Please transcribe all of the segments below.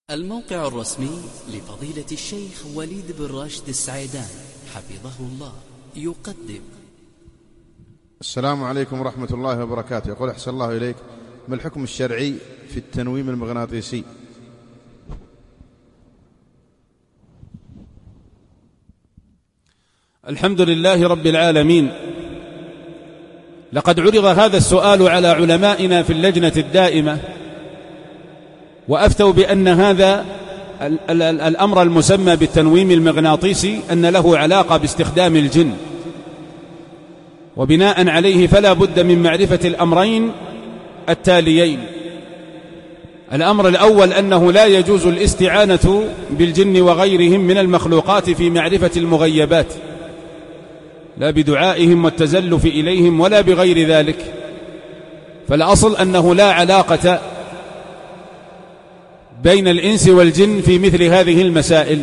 الموقع الرسمي لفضيلة الشيخ وليد بن راشد السعيدان حفظه الله يقدم. السلام عليكم ورحمة الله وبركاته. يقول أحسن الله إليك، ما الحكم الشرعي في التنويم المغناطيسي؟ الحمد لله رب العالمين. لقد عرض هذا السؤال على علمائنا في اللجنة الدائمة، وأفتوا بأن هذا الأمر المسمى بالتنويم المغناطيسي أن له علاقة باستخدام الجن، وبناء عليه فلا بد من معرفة الأمرين التاليين. الأمر الأول أنه لا يجوز الاستعانة بالجن وغيرهم من المخلوقات في معرفة المغيبات، لا بدعائهم والتزلف إليهم ولا بغير ذلك، فالأصل أنه لا علاقة بين الإنس والجن في مثل هذه المسائل،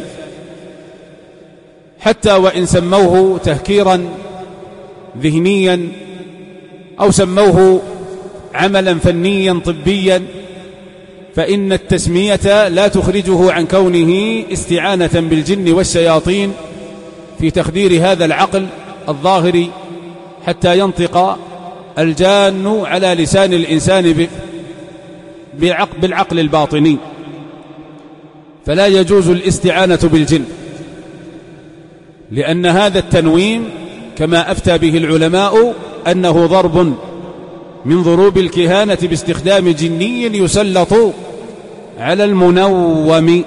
حتى وإن سموه تهكيرا ذهنيا أو سموه عملا فنيا طبيا، فإن التسمية لا تخرجه عن كونه استعانة بالجن والشياطين في تخدير هذا العقل الظاهري حتى ينطق الجان على لسان الإنسان بالعقل الباطني، فلا يجوز الاستعانة بالجن، لأن هذا التنويم كما أفتى به العلماء أنه ضرب من ضروب الكهانة باستخدام جني يسلط على المنوم،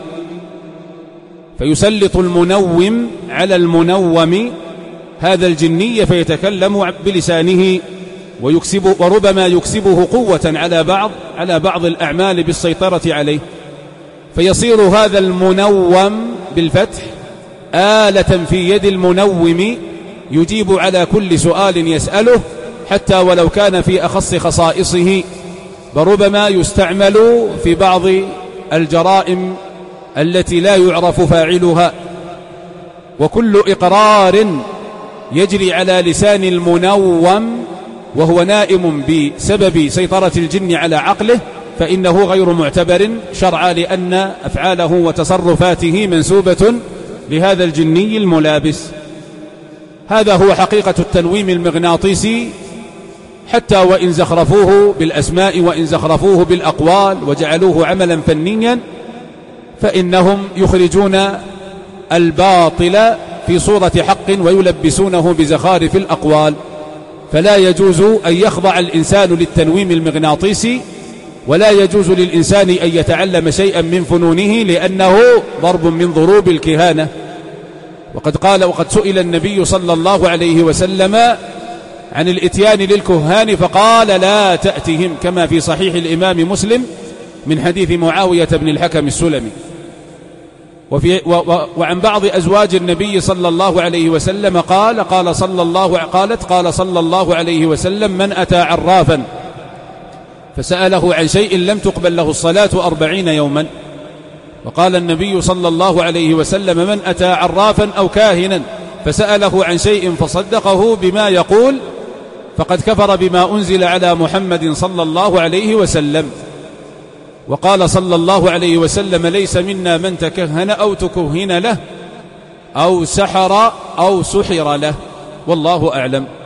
فيسلط المنوم على المنوم هذا الجني فيتكلم بلسانه وربما يكسبه قوة على بعض الأعمال بالسيطرة عليه، فيصير هذا المنوم بالفتح آلة في يد المنوم يجيب على كل سؤال يسأله، حتى ولو كان في أخص خصائصه، وربما يستعمل في بعض الجرائم التي لا يعرف فاعلها. وكل إقرار يجري على لسان المنوم وهو نائم بسبب سيطرة الجن على عقله فإنه غير معتبر شرعا، لأن أفعاله وتصرفاته منسوبة لهذا الجني الملابس. هذا هو حقيقة التنويم المغناطيسي، حتى وإن زخرفوه بالأسماء وإن زخرفوه بالأقوال وجعلوه عملا فنيا، فإنهم يخرجون الباطل في صورة حق ويلبسونه بزخارف الأقوال. فلا يجوز أن يخضع الإنسان للتنويم المغناطيسي، ولا يجوز للإنسان أن يتعلم شيئا من فنونه، لأنه ضرب من ضروب الكهانة. وقد سئل النبي صلى الله عليه وسلم عن الإتيان للكهان فقال لا تأتهم، كما في صحيح الإمام مسلم من حديث معاوية بن الحكم السلمي. وعن بعض أزواج النبي صلى الله عليه وسلم قالت صلى الله عليه وسلم: من أتى عرافا فسأله عن شيء لم تقبل له الصلاة 40 يوما. وقال النبي صلى الله عليه وسلم: من أتى عرافا أو كاهنا فسأله عن شيء فصدقه بما يقول فقد كفر بما أنزل على محمد صلى الله عليه وسلم. وقال صلى الله عليه وسلم: ليس منا من تكهن أو تكهن له أو سحر أو سحر له، والله أعلم.